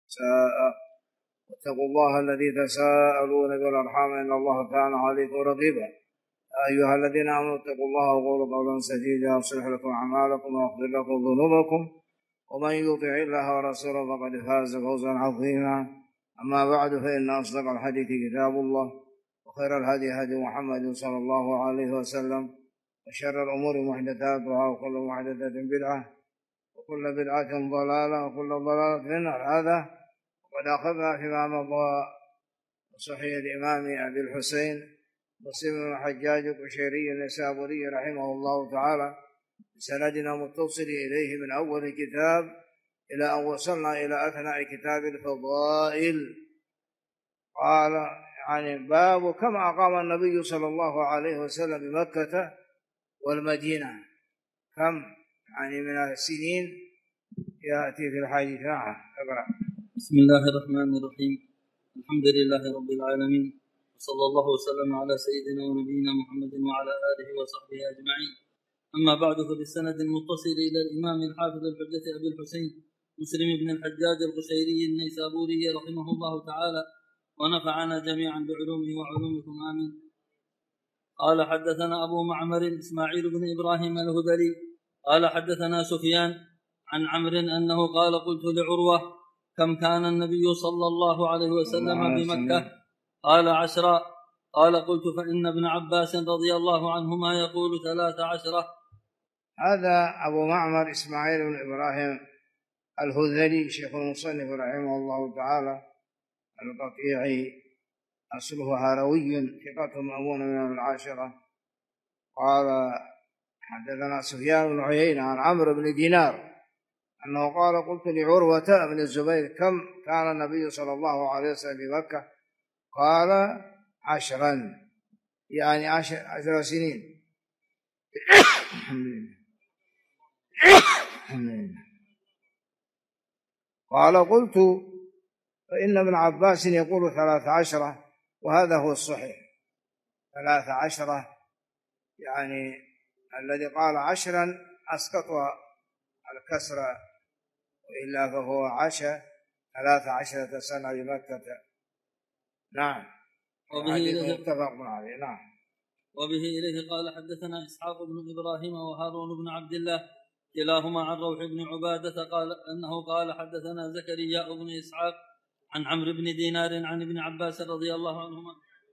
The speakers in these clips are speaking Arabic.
واتقوا الله الذي تساءلون بالأرحام إن الله كان عليكم رقيبا. أيها الذين آمنوا اتقوا الله وقولوا قولا سديدا يصلح لكم أعمالكم ويغفر لكم ذنوبكم ومن يطع الله ورسوله فقد فاز فوزا عظيما. أما بعد فإن أصدق الحديث كتاب الله وخير الهدي هدي محمد صلى الله عليه وسلم وشر الأمور محدثاتها وكل محدثة بدعة وكل بدعة ضلالة وكل ضلالة في النار. هذا وقد أخذنا فيما مضى صحيح الإمام أبي الحسين مسلم بن الحجاج القشيري النيسابوري رحمه الله تعالى بسندنا متصل إليه من أول كتاب إلى أن وصلنا إلى أثناء كتاب الفضائل. قال يعني باب كم أقام النبي صلى الله عليه وسلم بمكة والمدينة، كم يعني من السنين يأتي في الحديث. نعم اقرأ. بسم الله الرحمن الرحيم. الحمد لله رب العالمين وصلى الله وسلم على سيدنا ونبينا محمد وعلى آله وصحبه أجمعين. أما بعد، فبالسند المتصل إلى الإمام الحافظ الحجة أبي الحسين مسلم بن الحجاج القشيري النيسابوري رحمه الله تعالى ونفعنا جميعا بعلومه وعلومكم آمين. قال حدثنا أبو معمر إسماعيل بن إبراهيم الهذلي قال حدثنا سفيان عن عمرو أنه قال قلت لعروة كم كان النبي صلى الله عليه وسلم بمكة؟ قال 10. قال قلت فإن ابن عباس رضي الله عنهما يقول 13. هذا أبو معمر إسماعيل بن إبراهيم الهذلي شيخ المصنف رحمه الله تعالى القطيعي أصله هروي ثقة مأمون من العاشرة. قال حدثنا سفيان بن عيينة عن عمرو بن دينار أنه قال قلت لعروة بن الزبير كم كان النبي صلى الله عليه وسلم بمكة؟ قال 10، يعني 10 سنين. قال قلت فإن ابن عباس يقول 13، وهذا هو الصحيح 13، يعني الذي قال 10 أسقطها الكسر، وإلا فهو 13 سنة بمكة. نعم وحديث متفق عليه. نعم. وبه إليه قال حدثنا إسحاق بن إبراهيم وهارون بن عبد الله كلاهما عن روح بن عبادة قال أنه قال حدثنا زكريا بن إسحاق عن عمرو بن دينار عن ابن عباس رضي الله عنهما.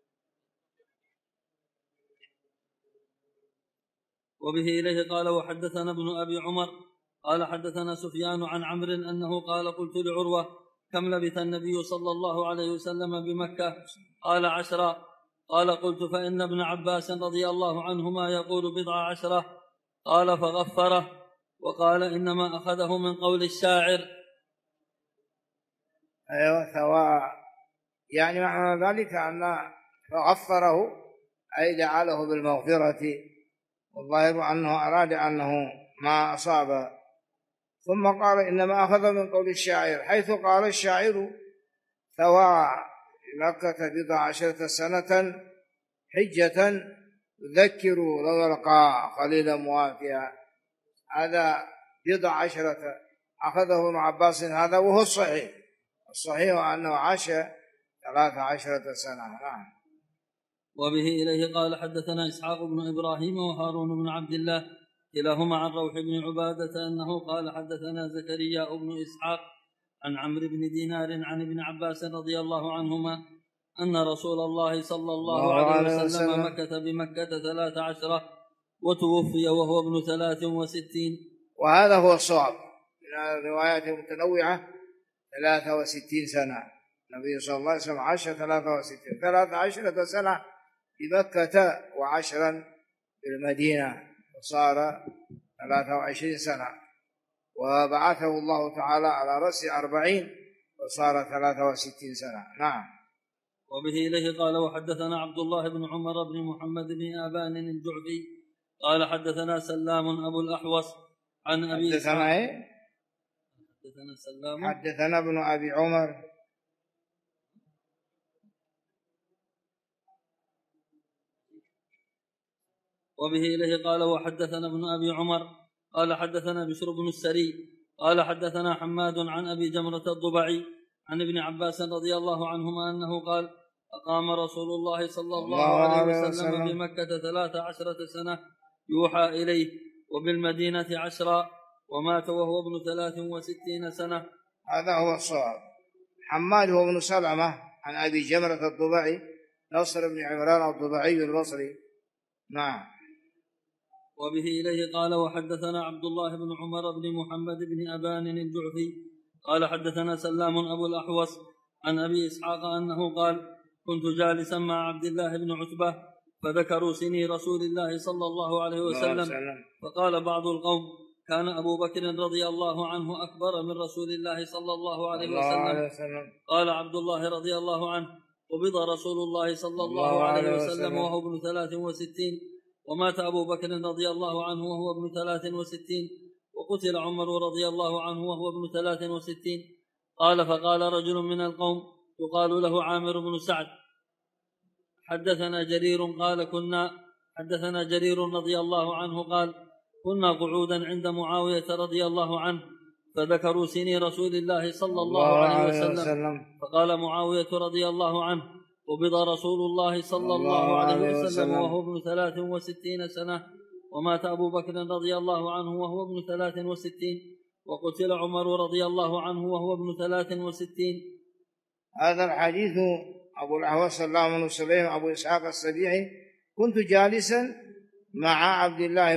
وبه إليه قال وحدثنا ابن أبي عمر قال حدثنا سفيان عن عمرو أنه قال قلت لعروة كم لبث النبي صلى الله عليه وسلم بمكة؟ قال 10. قال قلت فإن ابن عباس رضي الله عنهما يقول 10. قال فغفره وقال إنما أخذه من قول الشاعر. أيوة سواء، يعني معنى ذلك أن فغفره أي جعله بالمغفرة، والظاهر أنه أراد أنه ما أصاب. ثم قال إنما أخذ من قول الشاعر، حيث قال الشاعر سواء مكة 12 سنة حجة يذكر لو يلقى خليلا موافيا. هذا 12 أخذه ابن عباس، هذا وهو الصحيح. الصحيح أنه عاش 13 سنة. نعم. وبه إليه قال حدثنا إسحاق بن إبراهيم وهارون بن عبد الله كلاهما عن روح بن عبادة أنه قال حدثنا زكريا بن إسحاق عن عمرو بن دينار عن ابن عباس رضي الله عنهما أن رسول الله صلى الله عليه وسلم مكث بمكة 13 وتوفي وهو ابن 63. وهذا هو الصواب من الروايات المتنوعة، 63 سنة. النبي صلى الله عليه وسلم عاش 13 سنة بمكة و10 بالمدينة، وصار 23 سنة، وبعثه الله تعالى على رأس 40 وصار 63 سنة. نعم. وبه إليه قال وحدثنا عبد الله بن عمر بن محمد بن آبان الجعفي قال حدثنا سلام أبو الأحوص عن أبي حدثنا ابن أبي عمر وبه إليه قال وحدثنا ابن أبي عمر قال حدثنا بشر بن السري قال حدثنا حماد عن أبي جمرة الضبعي عن ابن عباس رضي الله عنهما أنه قال أقام رسول الله صلى الله عليه وسلم بمكة 13 سنة يوحى إليه، وبالمدينة 10، ومات وهو ابن 63 سنة. هذا هو الصواب. حماد هو ابن سلمة عن أبي جمرة الضبعي نصر بن عمران الضبعي البصري. نعم. وبه إليه قال وحدثنا عبد الله بن عمر بن محمد بن أبان الجعفي قال حدثنا سلام أبو الأحوص عن أبي إسحاق أنه قال كنت جالسا مع عبد الله بن عتبة فذكروا سني رسول الله صلى الله عليه وسلم، فقال بعض القوم كان أبو بكر رضي الله عنه أكبر من رسول الله صلى الله عليه وسلم. قال عبد الله رضي الله عنه قبض رسول الله صلى الله عليه وسلم وهو ابن 63، ومات أبو بكر رضي الله عنه وهو ابن 63، وقتل عمر رضي الله عنه وهو ابن 63. قال فقال رجل من القوم يقال له عامر بن سعد حدثنا جرير رضي الله عنه قال كنا قعودا عند معاوية رضي الله عنه فذكروا سني رسول الله صلى الله عليه وسلم، فقال معاوية رضي الله عنه قبض رسول الله صلى الله عليه وسلم وهو ابن 63 سنة، ومات أبو بكر رضي الله عنه وهو ابن 63، وقتل عمر رضي الله عنه وهو ابن 63. هذا الحديث أبو الأحوص سلام بن سليم أبو إسحاق السبيعي كنت جالسا مع عبد الله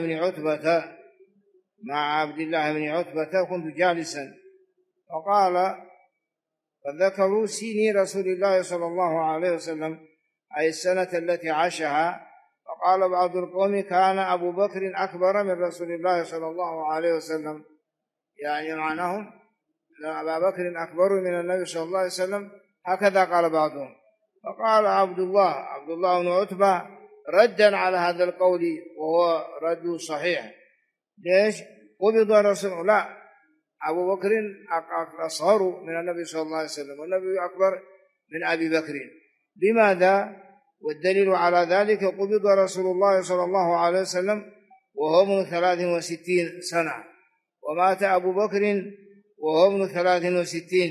بن عتبة كنت جالسا، فقال فذكروا سني رسول الله صلى الله عليه وسلم أي السنة التي عاشها، فقال بعض القوم كان أبو بكر أكبر من رسول الله صلى الله عليه وسلم، يعني معناهم أبا بكر أكبر من النبي صلى الله عليه وسلم، هكذا قال بعضهم. فقال عبد الله بن عتبة ردا على هذا القول وهو رد صحيح. ليش؟ قبض رسول لا أبو بكر أصغر من النبي صلى الله عليه وسلم والنبي أكبر من أبي بكر. لماذا؟ والدليل على ذلك قبض رسول الله صلى الله عليه وسلم وهو ابن 63 سنة، ومات أبو بكر وهو ابن 63،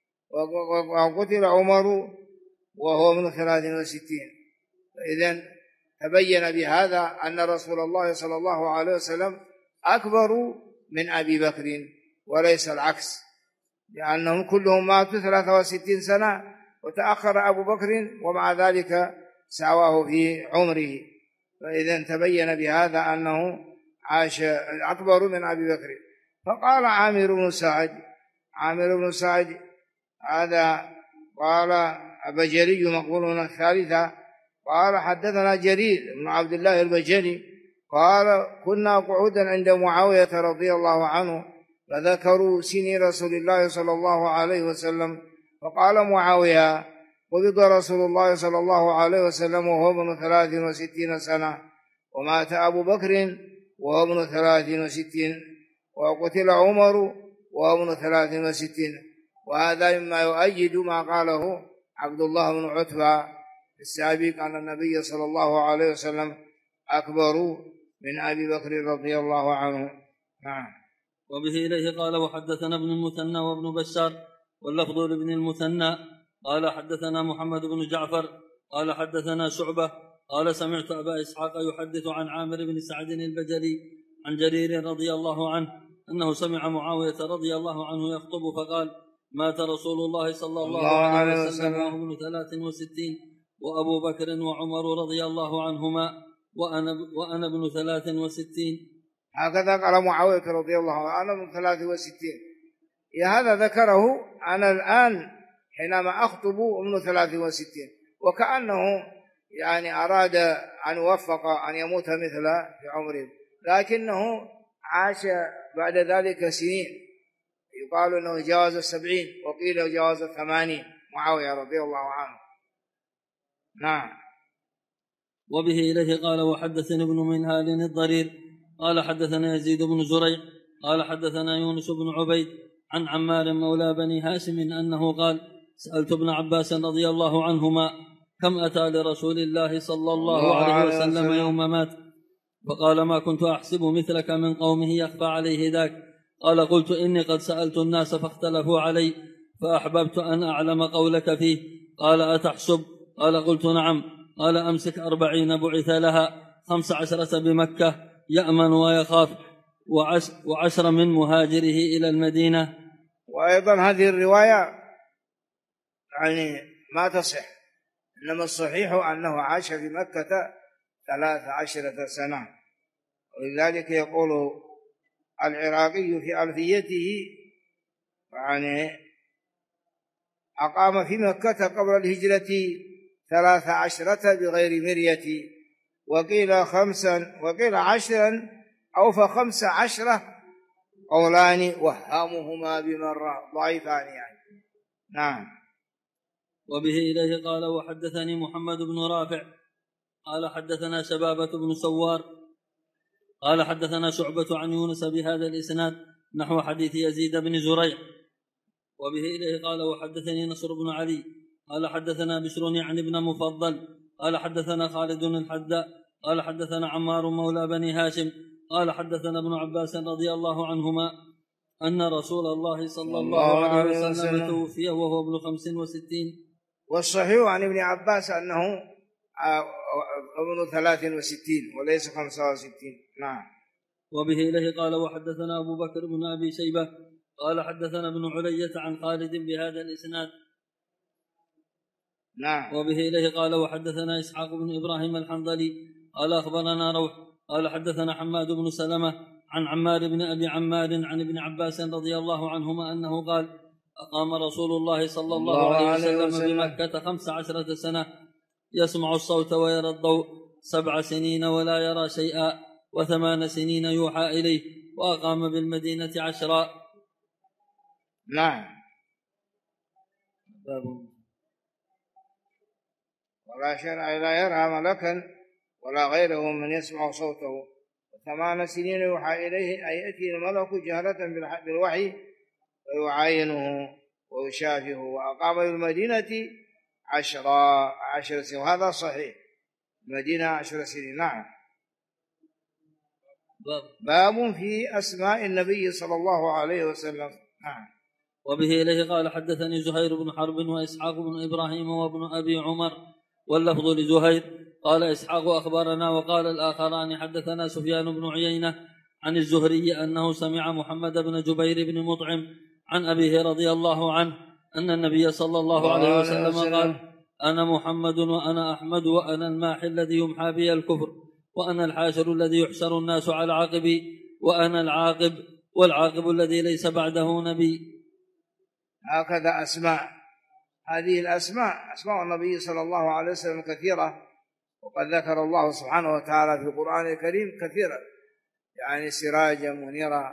وقتل عمر وهو ابن 63. فإذن تبين بهذا أن رسول الله صلى الله عليه وسلم أكبر من أبي بكر وليس العكس، لأنهم كلهم ماتوا 63 سنة وتأخر أبو بكر ومع ذلك ساواه في عمره. فإذن تبين بهذا أنه عاش أكبر من أبي بكر. فقال عامر بن سعد هذا قال بجلي مقبول الثالثة، قال حدثنا جرير بن عبد الله البجلي قال كنا قعودا عند معاوية رضي الله عنه فذكروا سني رسول الله صلى الله عليه وسلم، فقال معاوية قبض رسول الله صلى الله عليه وسلم وهو ابن 63 سنة، ومات أبو بكر وهو ابن 63، وقتل عمر وهو ابن 63. وهذا مما يؤيد ما قاله عبد الله بن عتبة السابق أن النبي صلى الله عليه وسلم أكبر من أبي بكر رضي الله عنه. نعم. وبه إليه قال وحدثنا ابن المثنى وابن بشار واللفظ لابن المثنى قال حدثنا محمد بن جعفر قال حدثنا شعبة قال سمعت أبا إسحاق يحدث عن عامر بن سعد البجلي عن جرير رضي الله عنه أنه سمع معاوية رضي الله عنه يخطب فقال مات رسول الله صلى الله عليه وسلم وهو ابن 63، وأبو بكر وعمر رضي الله عنهما وأنا ابن 63. هكذا قال معاوية رضي الله عنه أنا ابن 63. هذا ذكره أنا الآن حينما أخطب ابن 63، وكأنه يعني أراد أن يوفق أن يموت مثل في عمره، لكنه عاش بعد ذلك سنين، يقال أنه جاوز 70 وقيل جاوز 80 معاوية رضي الله عنه. نعم. وبه إليه قال وحدثني ابن منهال الضرير قال حدثنا يزيد بن زريع قال حدثنا يونس بن عبيد عن عمار مولى بني هاشم أنه قال سألت ابن عباس رضي الله عنهما كم أتى لرسول الله صلى الله عليه وسلم يوم مات، فقال ما كنت أحسب مثلك من قومه يخفى عليه ذاك. قال قلت إني قد سألت الناس فاختلفوا علي، فأحببت أن أعلم قولك فيه. قال: أتحسب؟ قال: قلت: نعم. قال: أمسك 40 بعث لها 15 بمكة يأمن ويخاف، و10 من مهاجره إلى المدينة. وأيضا هذه الرواية يعني ما تصح، إنما الصحيح أنه عاش في مكة 13 سنة. ولذلك يقول العراقي في ألفيته يعني أقام في مكة قبل الهجرة 13 بغير مرية، وقيل 5 وقيل 10 أو ف15 قولان وهامهما بمرة ضعيفان يعني. نعم. وبه إليه قال: وحدثني محمد بن رافع قال: حدثنا شبابة بن سوار قال: حدثنا شعبة عن يونس بهذا الإسناد نحو حديث يزيد بن زريع. وبه إليه قال: وحدثني نصر بن علي قال: حدثنا بشر يعني بن مفضل قال: حدثنا خالد الحداء قال: حدثنا عمار مولى بني هاشم قال: حدثنا ابن عباس رضي الله عنهما أن رسول الله صلى الله عليه وسلم توفي وهو ابن 65. والصحيح عن ابن عباس أنه ابن 63 وليس 65. نعم. وبه إليه قال: وحدثنا أبو بكر بن أبي شيبة قال: حدثنا ابن علية عن خالد بهذا الإسناد. نعم. وبه إليه قال: وحدثنا إسحاق بن إبراهيم الحنظلي قال: أخبرنا روح قال: حدثنا حماد بن سلمة عن عمار بن أبي عمار عن ابن عباس رضي الله عنهما أنه قال: أقام رسول الله صلى الله عليه وسلم بمكة 15 سنة يسمع الصوت ويرى الضوء 7 سنين ولا يرى شيئا، و8 سنين يوحى إليه، وأقام بالمدينة 10. نعم. ولا شرع لا يرى ملكا ولا غيره من يسمع صوته، 8 سنين يوحى إليه، أي يأتي الملك جهلة بالوحي ويعاينه ويشافه. وأقام بالمدينة 10 سنين، وهذا صحيح، المدينة 10 سنين. نعم. باب في أسماء النبي صلى الله عليه وسلم. نعم. وبه إليه قال: حدثني زهير بن حرب وإسحاق بن إبراهيم وابن أبي عمر، واللفظ لزهير قال إسحاق: أخبرنا. وقال الآخران: حدثنا سفيان بن عيينة عن الزهري أنه سمع محمد بن جبير بن مطعم عن أبيه رضي الله عنه أن النبي صلى الله عليه وسلم قال: أنا محمد وأنا أحمد وأنا الماحي الذي يمحى بي الكفر، وأنا الحاشر الذي يحشر الناس على عقبي، وأنا العاقب والعاقب الذي ليس بعده نبي. هكذا أسماء، هذه الأسماء أسماء النبي صلى الله عليه وسلم كثيرة، وقد ذكر الله سبحانه وتعالى في القرآن الكريم كثيرا، يعني سراجا منيرا،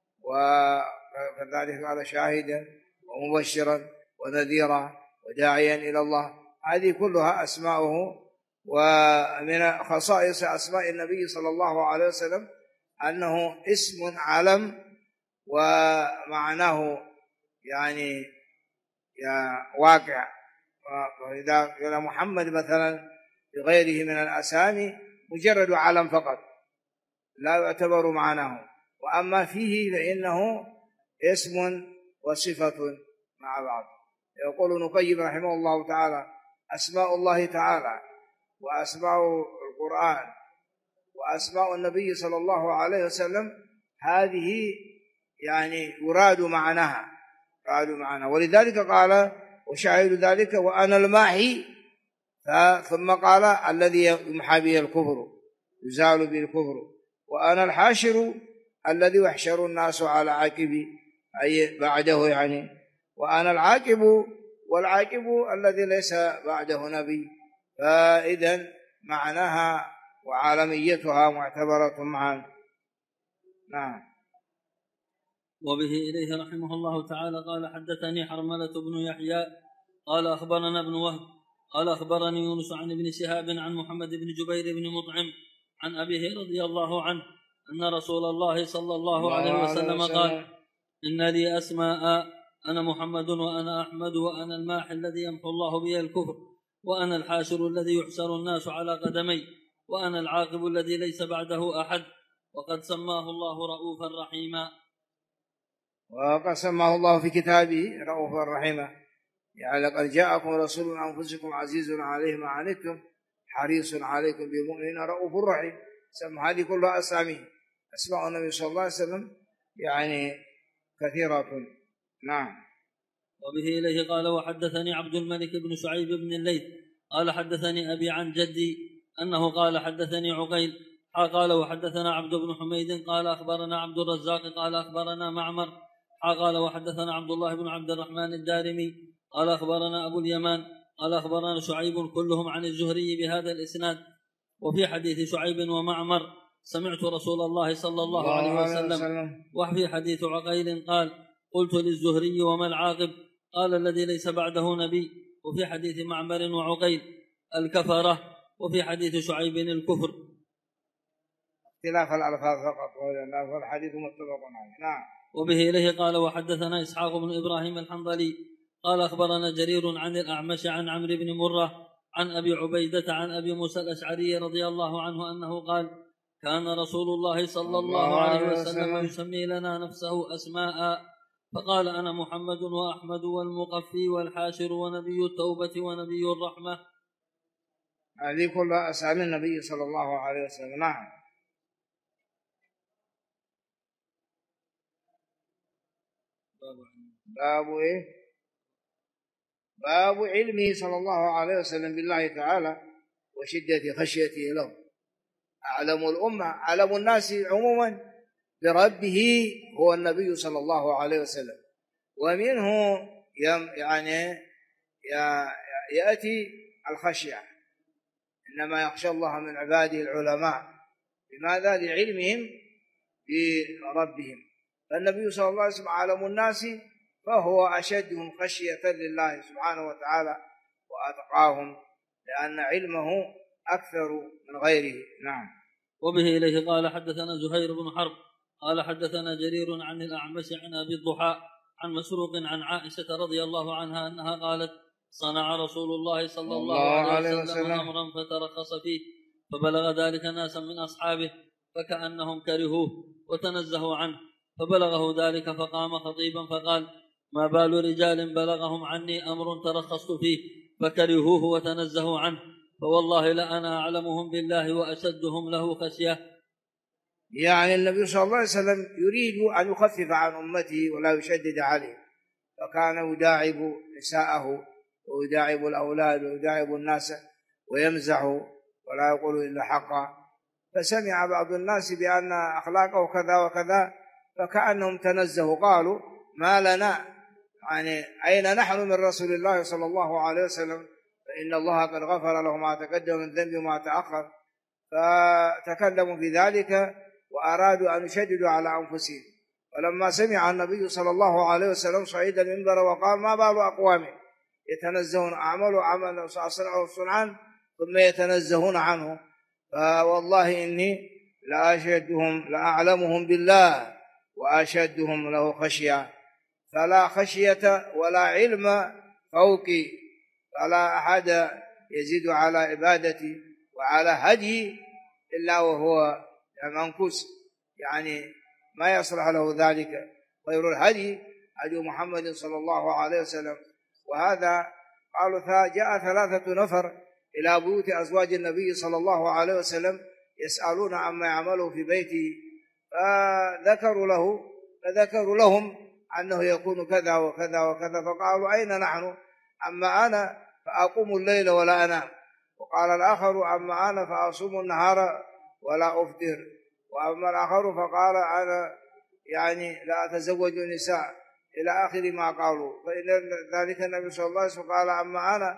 وكذلك قال شاهدا ومبشرا ونذيرا وداعيا إلى الله. هذه كلها أسماؤه. ومن خصائص أسماء النبي صلى الله عليه وسلم أنه اسم علم، ومعناه يعني واقع. وإذا قال محمد مثلا بغيره من الأسامي مجرد علم فقط لا يعتبر معناه، وأما فيه فإنه اسم وصفة مع بعض. يقول ابن القيم رحمه الله تعالى: أسماء الله تعالى وأسماء القرآن وأسماء النبي صلى الله عليه وسلم هذه يعني يراد معناها، ولذلك قال وشاهد ذلك وأنا الماحي، ثم قال الذي يمحى به الكفر يزال به الكفر، وأنا الحاشر الذي يحشر الناس على عاقبي أي بعده يعني، وأنا العاقب والعاقب الذي ليس بعده نبي. فإذن معناها وعالميتها معتبرة معا. نعم. وبه إليه رحمه الله تعالى قال: حدثني حرملة بن يحيى قال: أخبرنا ابن وهب قال: أخبرني يونس عن ابن شهاب عن محمد بن جبير بن مطعم عن أبيه رضي الله عنه أن رسول الله صلى الله عليه وسلم قال: إن لي أسماء، أنا محمد وأنا أحمد وأنا الماحي الذي يمحو الله بي الكفر، وأنا الحاشر الذي يحشر الناس على قدمي، وأنا العاقب الذي ليس بعده أحد، وقد سماه الله رؤوفا رحيما. وقد سماه الله في كتابه رؤوفا رحيما، يعني لقد جاءكم رسول من أنفسكم عزيز عليه ما عنتم حريص عليكم بالمؤمنين رؤوف رحيم. سمى هذه كلها أسامي أسماء النبي صلى الله عليه وسلم يعني كثيرة. نعم. وبه إليه قال وحدثني عبد الملك بن شعيب بن الليث قال حدثني أبي عن جدي أنه قال حدثني عقيل قال وحدثنا عبد بن حميد قال أخبرنا عبد الرزاق قال أخبرنا معمر قال وحدثنا عبد الله بن عبد الرحمن الدارمي قال أخبرنا أبو اليمان قال أخبرنا شعيب كلهم عن الزهري بهذا الإسناد. وفي حديث شعيب ومعمر سمعت رسول الله صلى الله عليه وسلم. وفي حديث عقيل قال قلت للزهري وما العاقب قال الذي ليس بعده نبي. وفي حديث معمر وعقيل الكفرة. وفي حديث شعيب الكفر. اختلاف الألفاظ فقط والحديث متفق عليه. نعم. وبه إليه قال وحدثنا إسحاق بن إبراهيم الحنظلي قال أخبرنا جرير عن الأعمش عن عمرو بن مرة عن أبي عبيدة عن أبي موسى الأشعري رضي الله عنه أنه قال كان رسول الله صلى الله عليه وسلم يسمي لنا نفسه أسماء فقال أنا محمد وأحمد والمقفي والحاشر ونبي التوبة ونبي الرحمة. هذه كلها أسامي النبي صلى الله عليه وسلم. نعم. باب علمه صلى الله عليه وسلم بالله تعالى وشدة خشيته له. أعلم الأمة أعلم الناس عموما بربه هو النبي صلى الله عليه وسلم، ومنه يعني يأتي الخشية، إنما يخشى الله من عباده العلماء. لماذا؟ لعلمهم بربهم. فالنبي صلى الله عليه وسلم أعلم الناس فهو أشدهم خشية لله سبحانه وتعالى وأتقاهم، لأن علمه أكثر من غيره. نعم. وبه إليه قال حدثنا زهير بن حرب قال حدثنا جرير عن الأعمش عن أبي الضحى عن مسروق عن عائشة رضي الله عنها أنها قالت صنع رسول الله صلى الله عليه وسلم أمرا فترخص فيه فبلغ ذلك ناسا من أصحابه فكأنهم كرهوه وتنزهوا عنه، فبلغه ذلك فقام خطيبا فقال ما بال رجال بلغهم عني أمر ترخصت فيه فكرهوه وتنزهوا عنه، فوالله لأنا أعلمهم بالله وأشدهم له خشية. يعني النبي صلى الله عليه وسلم يريد أن يخفف عن أمته ولا يشدد عليه، فكان يداعب نساءه ويداعب الأولاد ويداعب الناس ويمزح ولا يقول إلا حقا. فسمع بعض الناس بأن أخلاقه كذا وكذا فكأنهم تنزهوا قالوا ما لنا، يعني أين نحن من رسول الله صلى الله عليه وسلم، فإن الله قد غفر له ما تقدم من ذنبه وما تأخر. فتكلموا في ذلك وأرادوا أن يشددوا على أنفسهم. ولما سمع النبي صلى الله عليه وسلم صعيد المنبر وقال ما بال أقوام يتنزهون أعملوا عملا أصنعوا صنعا ثم يتنزهون عنه، فوالله إني لأعلمهم بالله وأشدهم له خشية. فلا خشية ولا علم فوقي، فلا أحد يزيد على عبادتي وعلى هدي إلا وهو منكوس، يعني ما يصلح له ذلك. خير الهدي هدي محمد صلى الله عليه وسلم. وهذا قالوا جاء 3 نفر إلى بيوت أزواج النبي صلى الله عليه وسلم يسألون عما يعمله في بيته، فذكروا لهم أنه يكون كذا وكذا وكذا، فقالوا أين نحن؟ أما أنا فأقوم الليل ولا أنام، وقال الآخر أما أنا فأصوم النهار ولا أفطر، وأما الآخر فقال أنا يعني لا أتزوج النساء إلى آخر ما قالوا. فإن ذلك النبي صلى الله عليه وسلم قال أما أنا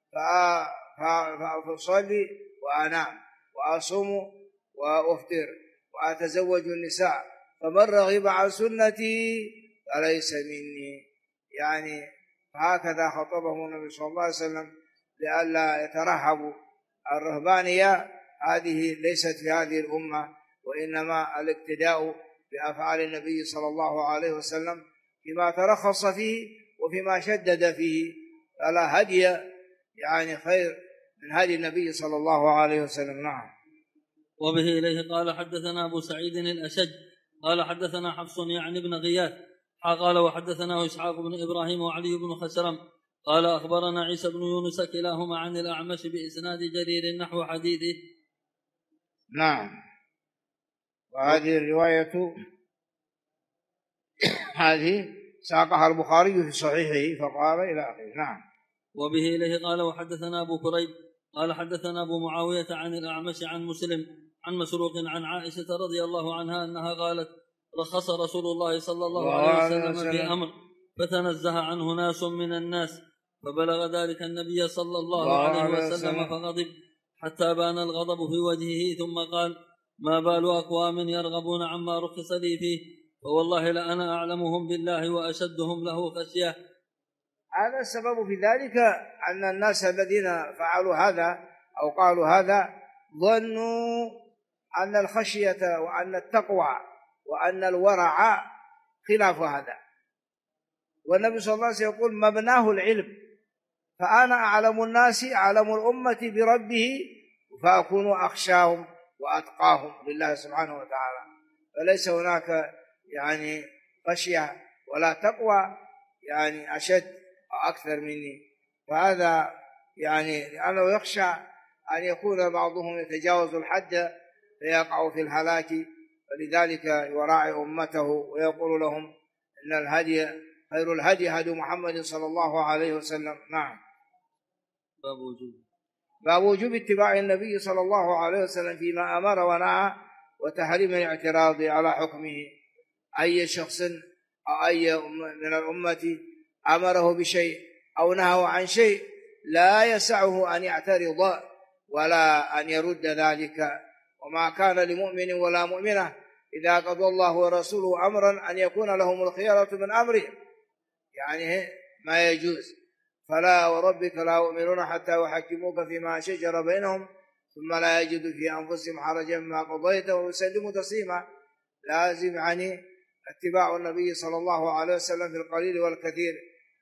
فأصلي وأنام وأصوم وأفطر وأتزوج النساء، فمن رغب عن سنتي فليس مني. يعني هكذا خطبه النبي صلى الله عليه وسلم لئلا يترهبوا. الرهبانية هذه ليست في هذه الأمة، وإنما الاقتداء بأفعال النبي صلى الله عليه وسلم فيما ترخص فيه وفيما شدد فيه، فلا هدي يعني خير من هدي النبي صلى الله عليه وسلم. نعم. وبه إليه قال حدثنا أبو سعيد الأشج قال حدثنا حفص يعني بن غياث قال وحدثنا إسحاق بن إبراهيم وعلي بن خشرم قال أخبرنا عيسى بن يونس كلاهما عن الأعمش بإسناد جرير نحو حديثه. نعم. وهذه الرواية هذه ساقها البخاري في صحيحه فقال إلى آخره. نعم. وبه إليه قال وحدثنا أبو كريب قال حدثنا أبو معاوية عن الأعمش عن مسلم عن مسروق عن عائشة رضي الله عنها أنها قالت رخص رسول الله صلى الله عليه وسلم في أمر فتنزه عنه ناس من الناس فبلغ ذلك النبي صلى الله عليه وسلم فغضب حتى بان الغضب في وجهه ثم قال ما بال أقوام يرغبون عما رخص لي فيه فوالله لأنا أعلمهم بالله وأشدهم له خشية. هذا السبب في ذلك أن الناس الذين فعلوا هذا أو قالوا هذا ظنوا أن الخشية وأن التقوى وأن الورع خلاف هذا، والنبي صلى الله عليه وسلم يقول مبناه العلم، فأنا أعلم الناس أعلم الأمة بربه فأكون أخشاهم وأتقاهم لله سبحانه وتعالى، فليس هناك يعني خشية ولا تقوى يعني أشد أو أكثر مني، فهذا يعني لأنه يخشى أن يكون بعضهم يتجاوز الحد فيقع في الهلاك، فلذلك يراعي أمته ويقول لهم إن الهدي خير الهدي هدي محمد صلى الله عليه وسلم. نعم. باب وجوب اتباع النبي صلى الله عليه وسلم فيما أمر ونهى وتحريم الاعتراض على حكمه. أي شخص أو أي من الأمة أمره بشيء أو نهى عن شيء لا يسعه أن يعترض ولا أن يرد ذلك، وما كان لمؤمن ولا مؤمنة إذا قضى الله ورسوله أمرا أن يكون لهم الخيرة من أمرهم، يعني ما يجوز. فلا وربك لا يؤمنون حتى يحكموك فيما شجر بينهم ثم لا يجدوا في أنفسهم حرجا مما قضيت ويسلموا تسليما. لازم يعني اتباع النبي صلى الله عليه وسلم في القليل والكثير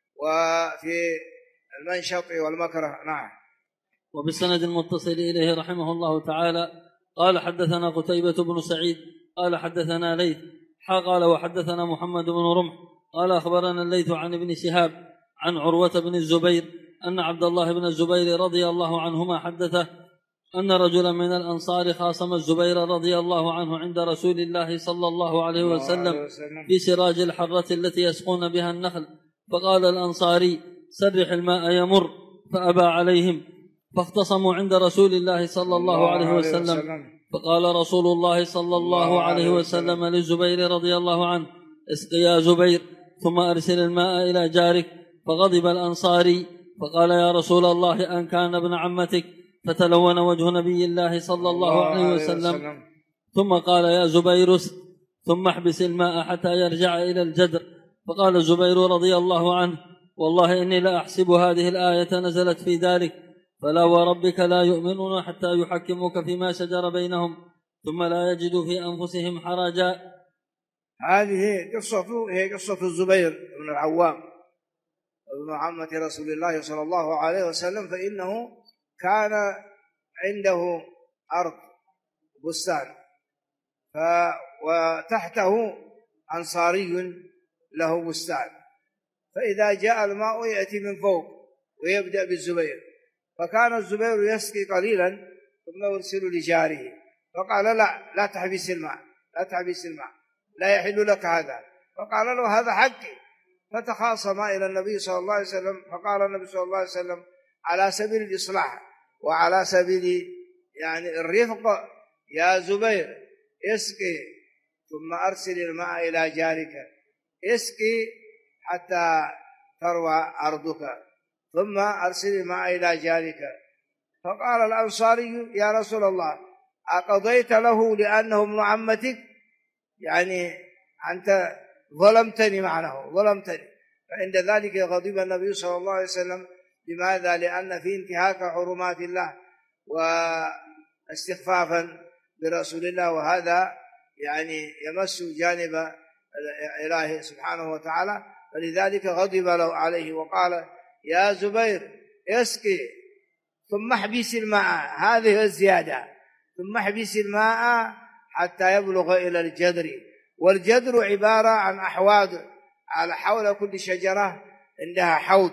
وفي المنشط والمكره. نعم. وبالسند المتصل إليه رحمه الله تعالى قال حدثنا قتيبة بن سعيد قال حدثنا ليث قال وحدثنا محمد بن رمح قال أخبرنا الليث عن ابن شهاب عن عروة بن الزبير أن عبد الله بن الزبير رضي الله عنهما حدثه أن رجلا من الأنصار خاصم الزبير رضي الله عنه عند رسول الله صلى الله عليه وسلم في سراج الحرة التي يسقون بها النخل، فقال الأنصاري سرح الماء يمر، فأبى عليهم، فاختصموا عند رسول الله صلى الله عليه وسلم، فقال رسول الله صلى الله عليه وسلم للزبير رضي الله عنه اسق يا زبير ثم أرسل الماء إلى جارك، فغضب الأنصاري فقال يا رسول الله أن كان ابن عمتك، فتلون وجه نبي الله صلى الله عليه وسلم ثم قال يا زبير اسق ثم احبس الماء حتى يرجع إلى الجدر، فقال الزبير رضي الله عنه والله إني لا أحسب هذه الآية نزلت في ذلك، فلا وربك لا يؤمنون حتى يحكموك فيما شجر بينهم ثم لا يجدوا في أنفسهم حرجا. هذه هي قصة الزبير بن العوام ابن عمة رسول الله صلى الله عليه وسلم، فإنه كان عنده أرض بستان وتحته أنصاري له بستان، فإذا جاء الماء يأتي من فوق ويبدأ بالزبير، فكان الزبير يسقي قليلا ثم يرسل لجاره، فقال لا تحبس الماء لا يحل لك هذا، فقال له هذا حقي، فتخاصم إلى النبي صلى الله عليه وسلم، فقال النبي صلى الله عليه وسلم على سبيل الإصلاح وعلى سبيل يعني الرفق يا زبير اسقي ثم أرسل الماء إلى جارك، اسقي حتى تروى أرضك ثم أرسل الماء إلى جارك. فقال الأنصاري يا رسول الله أقضيت له لأنه ابن عمتك؟ يعني أنت ظلمتني معناه، فعند ذلك غضب النبي صلى الله عليه وسلم. لماذا؟ لأن في انتهاك حرمات الله واستخفافا برسول الله، وهذا يعني يمس جانب إله سبحانه وتعالى، فلذلك غضب له عليه وقال يا زبير اسقي ثم احبس الماء، هذه الزيادة، ثم احبس الماء حتى يبلغ إلى الجدر، والجدر عبارة عن أحواض على حول كل شجرة عندها حوض،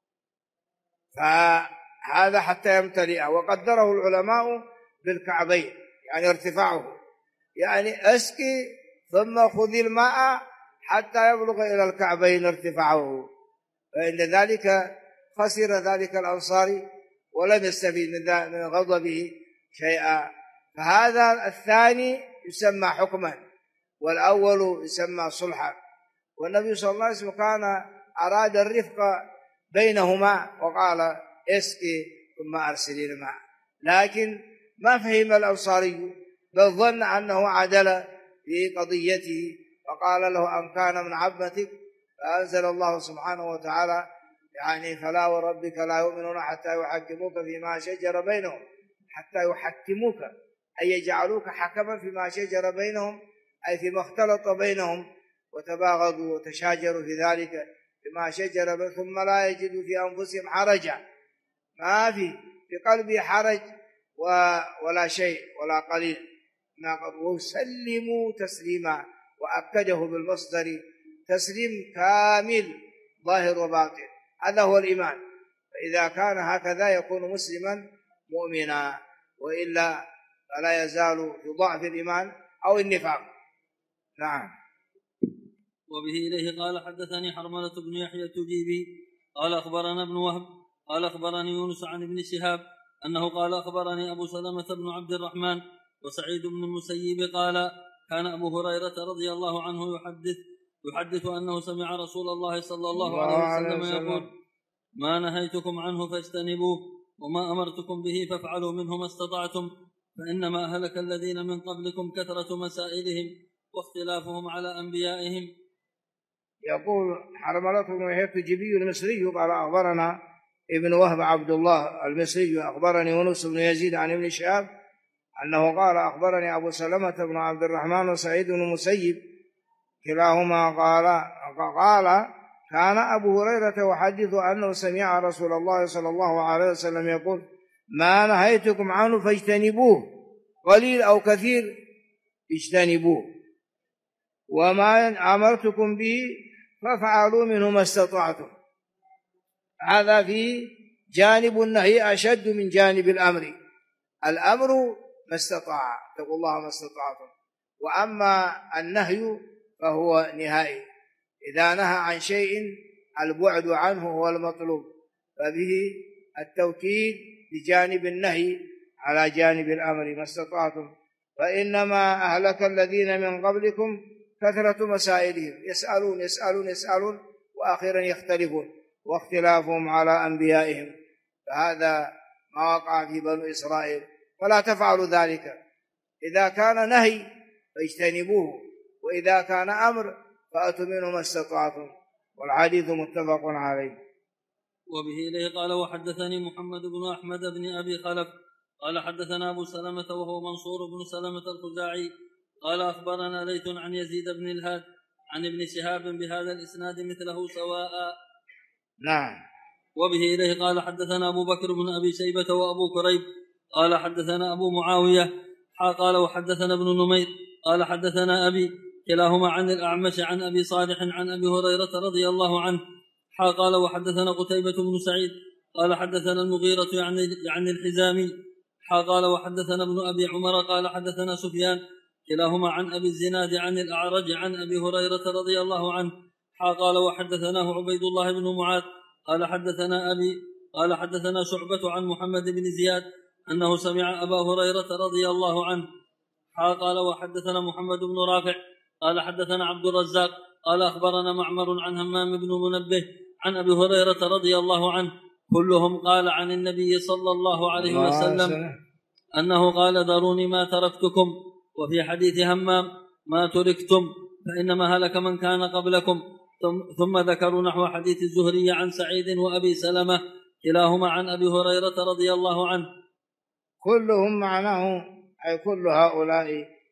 فهذا حتى يمتلئ. وقدره العلماء بالكعبين، يعني ارتفاعه، يعني اسقي ثم خذ الماء حتى يبلغ إلى الكعبين ارتفاعه، فإن ذلك خسر ذلك الأنصاري ولم يستفيد من غضبه شيئا. فهذا الثاني يسمى حكما والأول يسمى صلحا. والنبي صلى الله عليه وسلم كان أراد الرفق بينهما وقال اسقي ثم أرسلي الماء، لكن ما فهم الأنصاري، بل ظن أنه عدل في قضيته وقال له أن كان من عبدك، فأنزل الله سبحانه وتعالى يعني فلا وربك لا يؤمنون حتى يحكموك فيما شجر بينهم، حتى يحكموك أي يجعلوك حكما فيما شجر بينهم، أي فيما اختلط بينهم وتباغضوا وتشاجروا في ذلك فيما شجر بينهم، ثم لا يجدوا في أنفسهم حرجا، ما في قلبي حرج ولا شيء ولا قليل، وسلموا تسليما، وأكده بالمصدر تسليم كامل ظاهر وباطن، هذا هو الإيمان. فإذا كان هكذا يكون مسلما مؤمنا، وإلا فلا يزال في ضعف الإيمان أو النفاق. نعم. وبه إليه قال حدثني حرملة بن يحيى التجيبي قال أخبرنا ابن وهب قال أخبرني يونس عن ابن شهاب أنه قال أخبرني أبو سلمة بن عبد الرحمن وسعيد بن المسيب قال كان أبو هريرة رضي الله عنه يحدث أنه سمع رسول الله صلى الله عليه وسلم يقول ما نهيتكم عنه فاجتنبوه وما أمرتكم به فافعلوا منه ما استطعتم، فإنما أهلك الذين من قبلكم كثرة مسائلهم واختلافهم على أنبيائهم. يقول حرملة بن يحيى التجيبي المصري قال أخبرنا ابن وهب عبد الله المصري أخبرني يونس بن يزيد عن ابن شهاب أنه قال أخبرني أبو سلمة بن عبد الرحمن وسعيد بن المسيب كلاهما قال كان أبو هريرة يحدث أنه سمع رسول الله صلى الله عليه وسلم يقول ما نهيتكم عنه فاجتنبوه، قليل أو كثير اجتنبوه، وما أمرتكم به فافعلوا منه ما استطعتم. هذا في جانب النهي أشد من جانب الأمر. الأمر ما استطاع، اتقوا الله ما استطعتم، وأما النهي فهو نهائي، إذا نهى عن شيء البعد عنه هو المطلوب، فبه التوكيد بجانب النهي على جانب الأمر ما استطعتم، فإنما أهلك الذين من قبلكم كثرة مسائلهم، يسألون يسألون يسألون وأخيرا يختلفون، واختلافهم على أنبيائهم، فهذا ما وقع في بنو إسرائيل، فلا تفعلوا ذلك. إذا كان نهي فاجتنبوه، وإذا كان أمر فأتوا منه ما استطعتم، والحديث متفق عليه. وبه إليه قال وحدثني محمد بن أحمد بن أبي خلف قال حدثنا أبو سلمة وهو منصور بن سلمة الخزاعي قال أخبرنا ليث عن يزيد بن الهاد عن ابن شهاب بهذا الإسناد مثله سواء. نعم. وبه إليه قال حدثنا أبو بكر بن أبي شيبة وأبو كريب قال حدثنا أبو معاوية قال وحدثنا ابن نمير قال حدثنا أبي كلاهما عن الأعمش عن أبي صالح عن أبي هريرة رضي الله عنه قال وحدثنا قتيبة بن سعيد قال حدثنا المغيرة يعني الحزامي قال وحدثنا ابن أبي عمر قال حدثنا سفيان كلاهما عن أبي الزناد عن الأعرج عن أبي هريرة رضي الله عنه قال وحدثناه عبيد الله بن معاذ قال حدثنا أبي قال حدثنا شعبة عن محمد بن زياد أنه سمع أبا هريرة رضي الله عنه قال وحدثنا محمد بن رافع قال حدثنا عبد الرزاق قال أخبرنا معمر عن همام بن منبه عن أبي هريرة رضي الله عنه كلهم قال عن النبي صلى الله عليه وسلم أنه قال ذروني ما تركتكم، وفي حديث همام ما تركتم فإنما هلك من كان قبلكم، ثم ذكروا نحو حديث الزهري عن سعيد وأبي سلمة كلاهما عن أبي هريرة رضي الله عنه. كلهم معناه أي كل هؤلاء،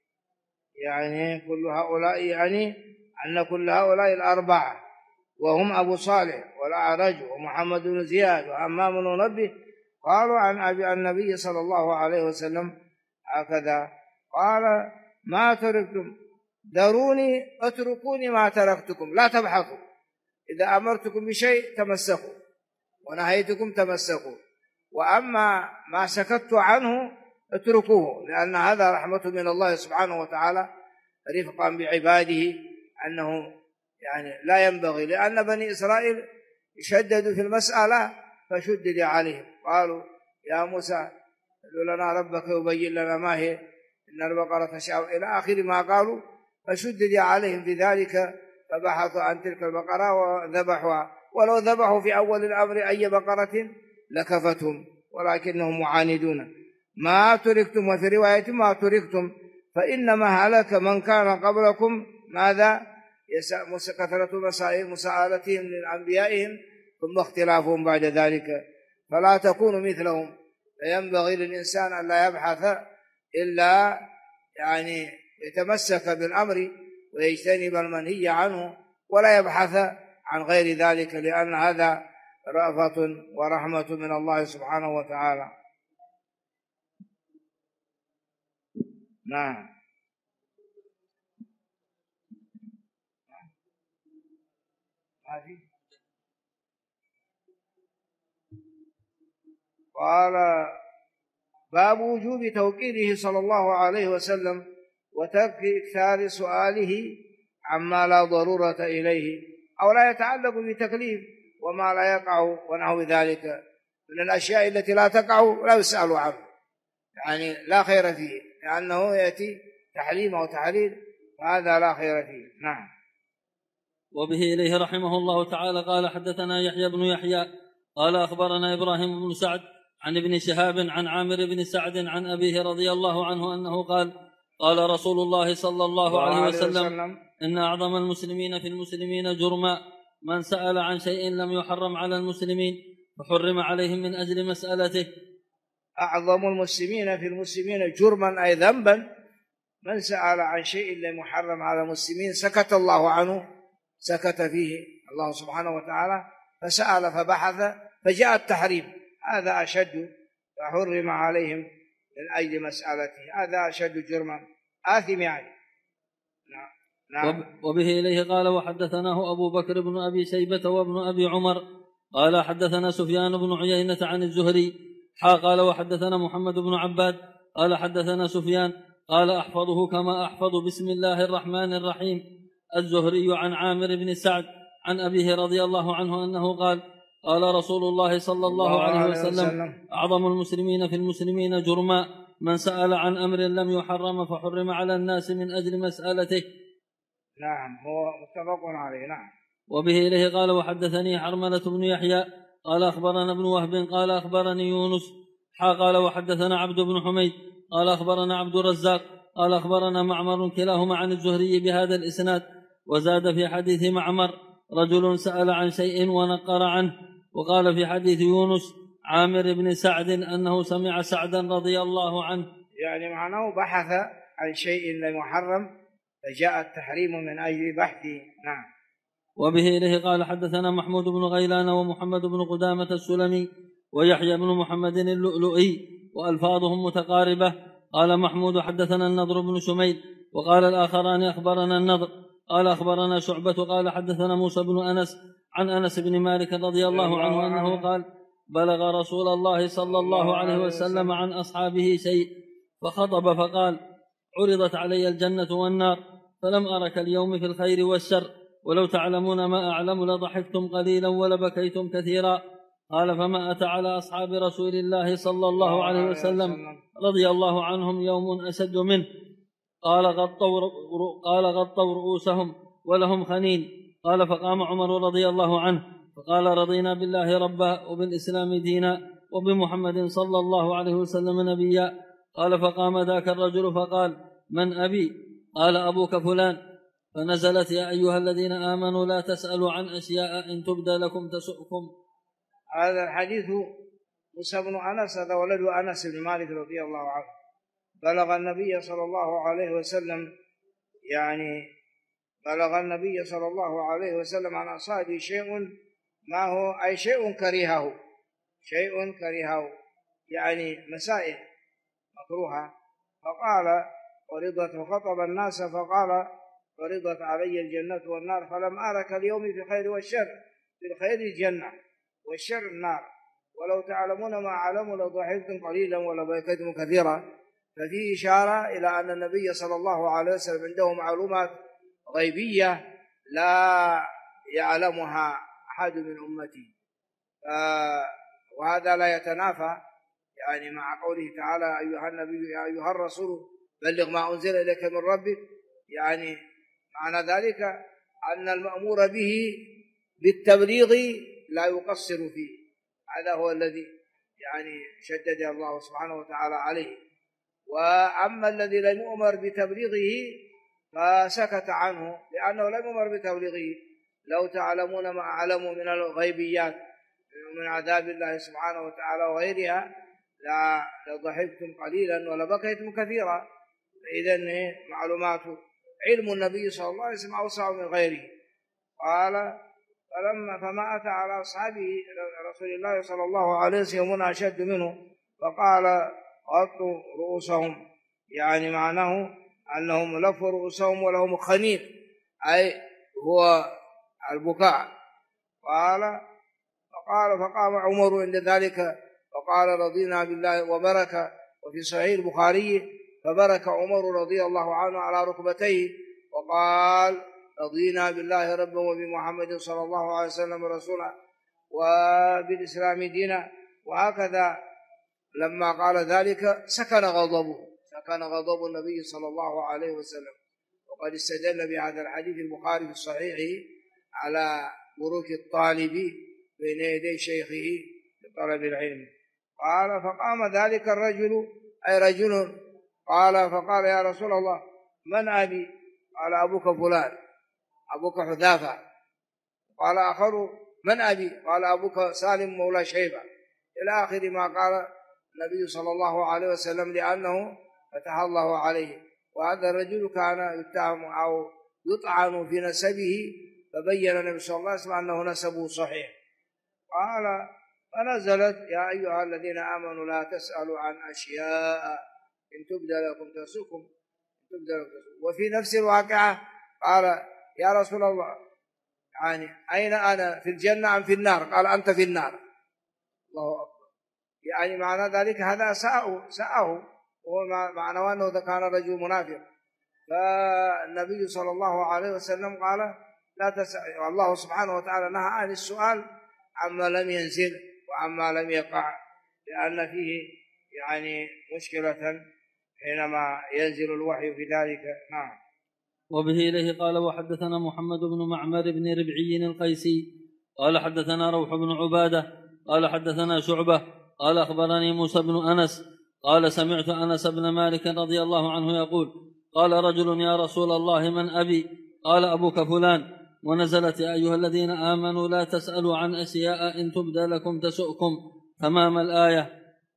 يعني أن كل هؤلاء الأربعة وهم أبو صالح والأعرج ومحمد بن زياد وهمام بن منبه قالوا عن أبي النبي صلى الله عليه وسلم هكذا قال ما تركتم، ذروني اتركوني ما تركتكم، لا تبحثوا، إذا أمرتكم بشيء تمسكوا ونهيتكم تمسكوا، وأما ما سكت عنه اتركوه، لأن هذا رحمة من الله سبحانه وتعالى رفقا بعباده، أنه يعني لا ينبغي، لأن بني إسرائيل شددوا في المسألة فشدد عليهم، قالوا يا موسى ادع لنا ربك يبين لنا ما هي إن البقرة تشاء إلى آخر ما قالوا، فشدد عليهم في ذلك، فبحثوا عن تلك البقرة وذبحوها، ولو ذبحوا في أول الأمر أي بقرة لكفتهم، ولكنهم معاندون. ما تركتم، وفي رواية ما تركتم فإنما هلك من كان قبلكم، ماذا؟ كثرة مساءلتهم لأنبيائهم ثم اختلافهم بعد ذلك، فلا تكونوا مثلهم. فينبغي للإنسان أن لا يبحث إلا يعني يتمسك بالأمر ويجتنب المنهي عنه، ولا يبحث عن غير ذلك، لأن هذا رأفة ورحمة من الله سبحانه وتعالى. نعم. قال باب وجوب توقيره صلى الله عليه وسلم وترك إكثار سؤاله عما لا ضرورة إليه أو لا يتعلق بتكليف وما لا يقع ونحو ذلك من الأشياء التي لا تقع لا يسأل عنه، يعني لا خير فيه، لأنه يأتي تحريم أو تحليل، فهذا لا خير فيه. نعم. وبه إليه رحمه الله تعالى قال حدثنا يحيى بن يحيى قال أخبرنا إبراهيم بن سعد عن ابن شهاب عن عامر بن سعد عن أبيه رضي الله عنه أنه قال قال رسول الله صلى الله عليه وسلم إن أعظم المسلمين في المسلمين جرما من سأل عن شيء لم يحرم على المسلمين فحرم عليهم من أجل مسألته. أعظم المسلمين في المسلمين جرما أي ذنبا من سأل عن شيء لم يحرم على المسلمين سكت الله عنه، سكت فيه الله سبحانه وتعالى، فسأل فبحث فجاء التحريم، هذا أشد، فحرم عليهم من أجل مسألته، هذا أشد جرما، آثم يعني. نعم. وبه إليه قال وحدثناه أبو بكر بن أبي شيبة وابن أبي عمر قال حدثنا سفيان بن عيينة عن الزهري قال وحدثنا محمد بن عباد قال حدثنا سفيان قال أحفظه كما أحفظ بسم الله الرحمن الرحيم الزهري عن عامر بن سعد عن أبيه رضي الله عنه أنه قال قال رسول الله صلى الله عليه وسلم أعظم المسلمين في المسلمين جرما من سأل عن أمر لم يحرم فحرم على الناس من أجل مسألته. نعم، هو متفق عليه. نعم. وبه إليه قال وحدثني حرملة بن يحيى قال أخبرنا ابن وهب قال أخبرني يونس قال وحدثنا عبد بن حميد قال أخبرنا عبد الرزاق قال أخبرنا معمر كلاهما عن الزهري بهذا الإسناد، وزاد في حديث معمر رجل سأل عن شيء ونقر عنه، وقال في حديث يونس عامر بن سعد أنه سمع سعدا رضي الله عنه، يعني معناه بحث عن شيء لم يحرم فجاء التحريم من أجل بحثه. نعم. وبه إليه قال حدثنا محمود بن غيلان ومحمد بن قدامة السلمي ويحيى بن محمد اللؤلؤي وألفاظهم متقاربة. قال محمود حدثنا النضر بن شميل وقال الآخران أخبرنا النضر قال أخبرنا شعبة قال حدثنا موسى بن أنس عن أنس بن مالك رضي الله عنه أنه قال بلغ رسول الله صلى الله عليه وسلم عن أصحابه شيء فخطب فقال عرضت علي الجنة والنار فلم أرك اليوم في الخير والشر، ولو تعلمون ما أعلم لضحكتم قليلا ولبكيتم كثيرا. قال فما أتى على أصحاب رسول الله صلى الله عليه وسلم رضي الله عنهم يوم أشد منه، قال غطوا رؤوسهم ولهم خنين. قال فقام عمر رضي الله عنه فقال رضينا بالله ربا وبالإسلام دينا وبمحمد صلى الله عليه وسلم نبيا. قال فقام ذاك الرجل فقال من أبي؟ قال أبوك فلان. فنزلت يا أيها الذين آمنوا لا تسألوا عن أشياء إن تبدى لكم تسؤكم. هذا الحديث موسى بن أنس، هذا ولد أنس بن مالك رضي الله عنه، بلغ النبي صلى الله عليه وسلم، يعني بلغ النبي صلى الله عليه وسلم عن أصحابه شيء ما هو أي شيء كرهه، يعني مسائل مكروهة، فقال ورضت وخطب الناس فقال فرضت علي الجنة والنار فلم أرك اليوم في الخير والشر، في الخير الجنة والشر النار، ولو تعلمون ما أعلم لضحكتم قليلا ولبكيتم كثيرا. ففيه إشارة إلى أن النبي صلى الله عليه وسلم عنده معلومات غيبية لا يعلمها أحد من أمته، وهذا لا يتنافى يعني مع قوله تعالى: أيها النبي يا أيها الرسول بلغ ما أنزل إليك من ربك. يعني معنى ذلك أن المأمور به بالتبليغ لا يقصر فيه، هذا هو الذي يعني شدد الله سبحانه وتعالى عليه. وأما الذي لم يؤمر بتبليغه فسكت عنه لأنه لم يؤمر بتبليغه. لو تعلمون ما أعلموا من الغيبيات من عذاب الله سبحانه وتعالى وغيرها لضحكتم قليلا ولبكيتم كثيرا. فإذن معلومات علم النبي صلى الله عليه وسلم أوسع من غيره. قال: فما أتى على أصحابه رسول الله صلى الله عليه وسلم أشد منه فقال: غطوا رؤوسهم، يعني معناه أنهم لفوا رؤوسهم ولهم خنين، أي هو البكاء. فقام عمر عند ذلك فقال: رضينا بالله وبرك. وفي صحيح البخاري: فبرك عمر رضي الله عنه على ركبتيه وقال: رضينا بالله ربا وبمحمد صلى الله عليه وسلم رسولا وبالإسلام دينا. وهكذا لما قال ذلك سكن غضب النبي صلى الله عليه وسلم. وقد استدل بهذا الحديث البخاري في الصحيح على بروك الطالب بين يدي شيخه لطلب العلم. قال: فقام ذلك الرجل، أي رجل، فقال: يا رسول الله من أبي؟ قال: أبوك فلان، أبوك حذافة. قال آخر: من أبي؟ قال: أبوك سالم مولى شيبة، إلى آخر ما قال النبي صلى الله عليه وسلم، لأنه فتح الله عليه. وهذا الرجل كان يتهم أو يطعن في نسبه، فبين النبي صلى الله عليه وسلم أنه نسبه صحيح. قال: فنزلت: يا أيها الذين آمنوا لا تسألوا عن أشياء إن تبدى لكم تسؤكم. وفي نفس الواقعة قال: يا رسول الله يعني أين أنا، في الجنة أم في النار؟ قال: أنت في النار. الله أكبر. يعني معنى ذلك هذا سأه وهو معنى أنه كان رجل منافق. فالنبي صلى الله عليه وسلم قال: لا تسأل. الله سبحانه وتعالى نهى عن السؤال عما لم ينزل وعما لم يقع، لأن فيه يعني مشكلة حينما ينزل الوحي في ذلك. نعم. وبه إليه قال: وحدثنا محمد بن معمر بن ربعي القيسي قال: حدثنا روح بن عبادة قال: حدثنا شعبة قال: أخبرني موسى بن أنس قال: سمعت أنس بن مالك رضي الله عنه يقول: قال رجل: يا رسول الله من أبي؟ قال: أبوك فلان. ونزلت: يا أيها الذين آمنوا لا تسألوا عن أشياء إن تبدى لكم تسؤكم، تمام الآية.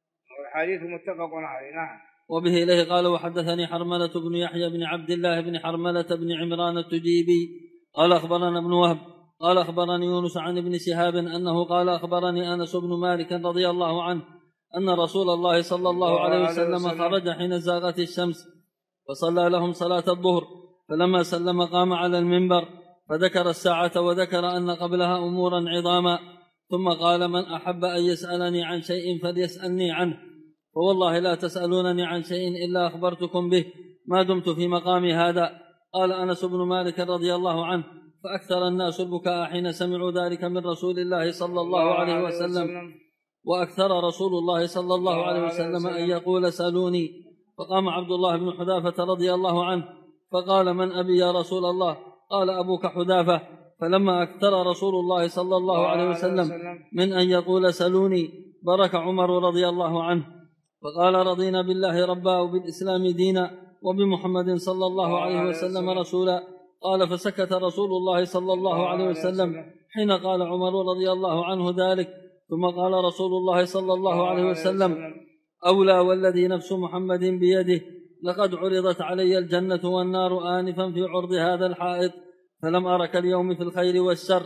الحديث متفق عليه. نعم. وبه إليه قال: وحدثني حرملة بن يحيى بن عبد الله بن حرملة بن عمران التجيبي قال: أخبرنا ابن وهب قال: أخبرني يونس عن ابن شهاب أنه قال: أخبرني أنس بن مالك رضي الله عنه أن رسول الله صلى الله عليه وسلم خرج حين زاغت الشمس فصلى لهم صلاة الظهر، فلما سلم قام على المنبر فذكر الساعة وذكر أن قبلها أمورا عظاما، ثم قال: من أحب أن يسألني عن شيء فليسألني عنه، فوالله لا تسألونني عن شيء إلا أخبرتكم به ما دمت في مقامي هذا. قال أنس بن مالك رضي الله عنه: فأكثر الناس البكاء حين سمعوا ذلك من رسول الله صلى الله عليه وسلم، وأكثر رسول الله صلى الله عليه وسلم أن يقول: سألوني. فقام عبد الله بن حذافة رضي الله عنه فقال: من أبي يا رسول الله؟ قال: أبوك حذافة. فلما أكثر رسول الله صلى الله عليه وسلم من أن يقول: سألوني، برك عمر رضي الله عنه فقال: رضينا بالله ربا وبالإسلام دينا وبمحمد صلى الله عليه وسلم رسولا. قال: فسكت رسول الله صلى الله عليه وسلم حين قال عمر رضي الله عنه ذلك، ثم قال رسول الله صلى الله عليه وسلم: أولى والذي نفس محمد بيده لقد عرضت علي الجنة والنار آنفا في عرض هذا الحائط، فلم أرك اليوم في الخير والشر.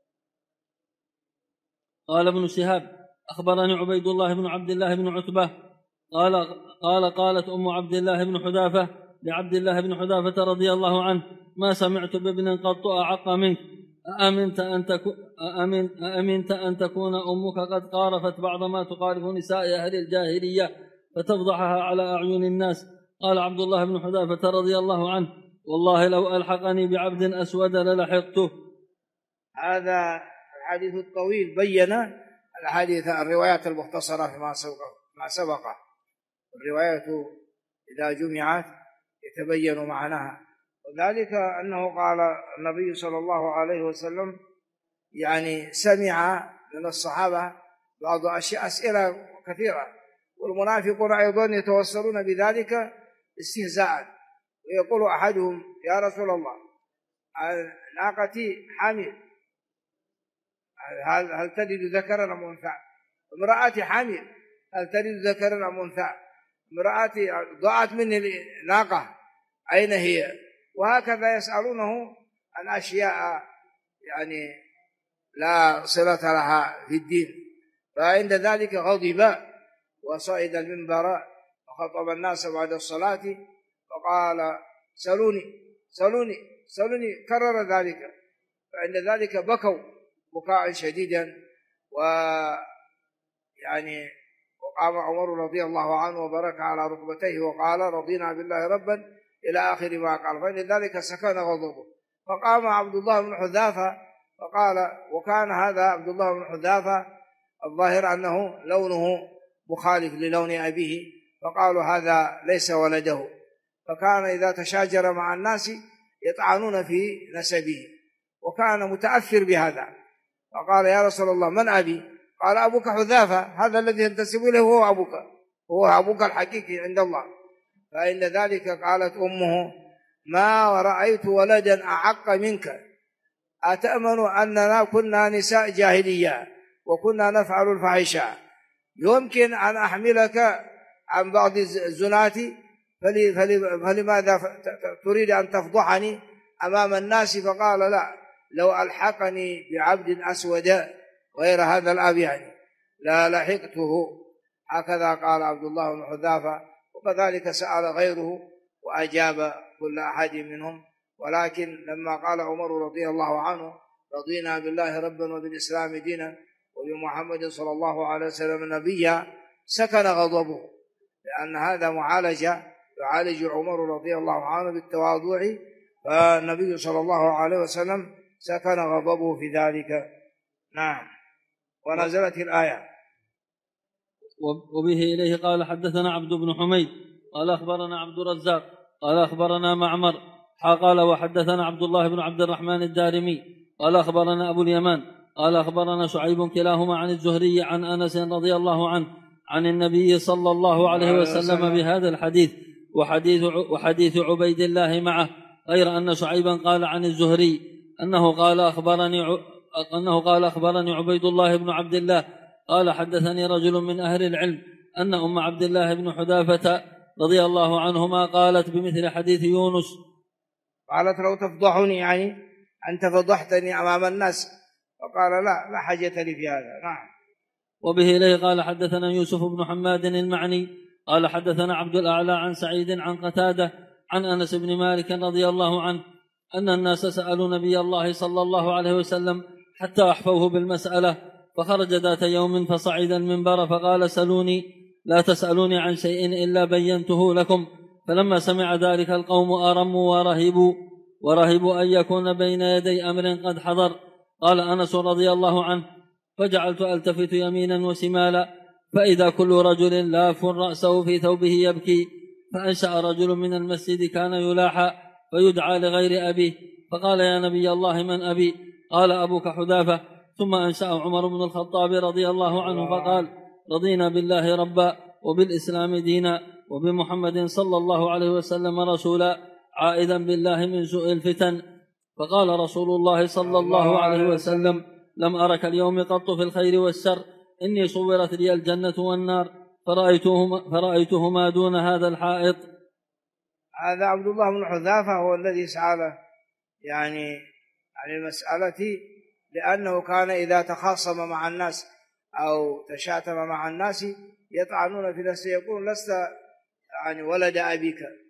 قال ابن شهاب: أخبرني عبيد الله بن عبد الله بن عتبة قالت أم عبد الله بن حذافة: لعبد الله بن حذافة رضي الله عنه: ما سمعت بابن قط أعق منك، أأمنت أن تكون أمك قد قارفت بعض ما تقارف نساء أهل الجاهلية فتفضحها على أعين الناس؟ قال عبد الله بن حذافة رضي الله عنه: والله لو ألحقني بعبد أسود للحقته. هذا الحديث الطويل بين الروايات المختصرة فيما سبق. الرواية إذا جمعت يتبين معناها، وذلك أنه قال النبي صلى الله عليه وسلم يعني سمع من الصحابة بعض أسئلة كثيرة، والمنافقون أيضا يتوسلون بذلك استهزاء، ويقول أحدهم: يا رسول الله ناقتي حامل، هل تلد ذكرا أم أنثى؟ امرأتي حامل، هل تلد ذكرا أم أنثى؟ امرأتي ضاعت مني ناقة، أين هي؟ وهكذا يسألونه عن أشياء يعني لا صلة لها في الدين. فعند ذلك غضب وصعد المنبر وخطب الناس بعد الصلاة فقال: سلوني سلوني سلوني، كرر ذلك. فعند ذلك بكوا بكاء شديدا، ويعني وقام عمر رضي الله عنه وبرك على ركبتيه وقال: رضينا بالله ربا إلى آخر ما قال. فلذلك سكن غضبه. فقام عبد الله بن حذافة فقال، وكان هذا عبد الله بن حذافة الظاهر أنه لونه مخالف للون أبيه، فقالوا هذا ليس ولده، فكان إذا تشاجر مع الناس يطعنون في نسبه، وكان متأثر بهذا. فقال: يا رسول الله من أبي؟ قال: أبوك حذافة، هذا الذي ينتسب إليه هو أبوك، هو أبوك الحقيقي عند الله. فإن ذلك قالت أمه: ما رأيت ولدا أعق منك، أتأمن أننا كنا نساء جاهلية وكنا نفعل الفاحشة، يمكن أن أحملك عن بعض الزنات، فلماذا تريد أن تفضحني أمام الناس؟ فقال: لا، لو ألحقني بعبد أسود غير هذا الأب يعني لا لحقته. هكذا قال عبد الله بن حذافة، وكذلك سأل غيره وأجاب كل أحد منهم. ولكن لما قال عمر رضي الله عنه: رضينا بالله ربا وبالإسلام دينا وبمحمد صلى الله عليه وسلم نبيا، سكن غضبه، لأن هذا يعالج عمر رضي الله عنه بالتواضع، فالنبي صلى الله عليه وسلم سكن غضبه في ذلك. نعم. ونزلت الآية. وبه إليه قال: حدثنا عبد بن حميد قال أخبرنا عبد الرزاق قال أخبرنا معمر قال: وحدثنا عبد الله بن عبد الرحمن الدارمي قال أخبرنا أبو اليمان قال أخبرنا شعيب كلاهما عن الزهري عن أنس رضي الله عنه عن النبي صلى الله عليه وسلم بهذا الحديث، وحديث عبيد الله معه، غير أن شعيبا قال عن الزهري أنه قال أخبرني عبيد الله بن عبد الله قال: حدثني رجل من أهل العلم أن أم عبد الله بن حذافة رضي الله عنهما قالت بمثل حديث يونس. قالت: لو تفضحني يعني أنت فضحتني أمام الناس. فقال: لا حاجة لي في هذا. نعم. وبه إليه قال: حدثنا يوسف بن حماد المعني قال: حدثنا عبد الأعلى عن سعيد عن قتادة عن أنس بن مالك رضي الله عنه أن الناس سألوا نبي الله صلى الله عليه وسلم حتى أحفوه بالمسألة، فخرج ذات يوم فصعد المنبر فقال: سلوني، لا تسألوني عن شيء إلا بينته لكم. فلما سمع ذلك القوم أرموا ورهبوا أن يكون بين يدي أمر قد حضر. قال أنس رضي الله عنه: فجعلت ألتفت يمينا وشمالا، فإذا كل رجل لاف رأسه في ثوبه يبكي. فأنشأ رجل من المسجد كان يلاحى فيدعى لغير أبيه، فقال: يا نبي الله من أبي؟ قال: أبوك حذافة. ثم أنشأ عمر بن الخطاب رضي الله عنه فقال: رضينا بالله ربا وبالإسلام دينا وبمحمد صلى الله عليه وسلم رسولا، عائدا بالله من سوء الفتن. فقال رسول الله صلى الله عليه وسلم: لم أرك اليوم قط في الخير والشر، إني صورت لي الجنة والنار فرأيتهما دون هذا الحائط. هذا عبد الله بن حذافة هو الذي سأل يعني عن المسألة، لأنه كان إذا تخاصم مع الناس أو تشاتم مع الناس يطعنون في نفسه، يقول: لست يعني ولد أبيك،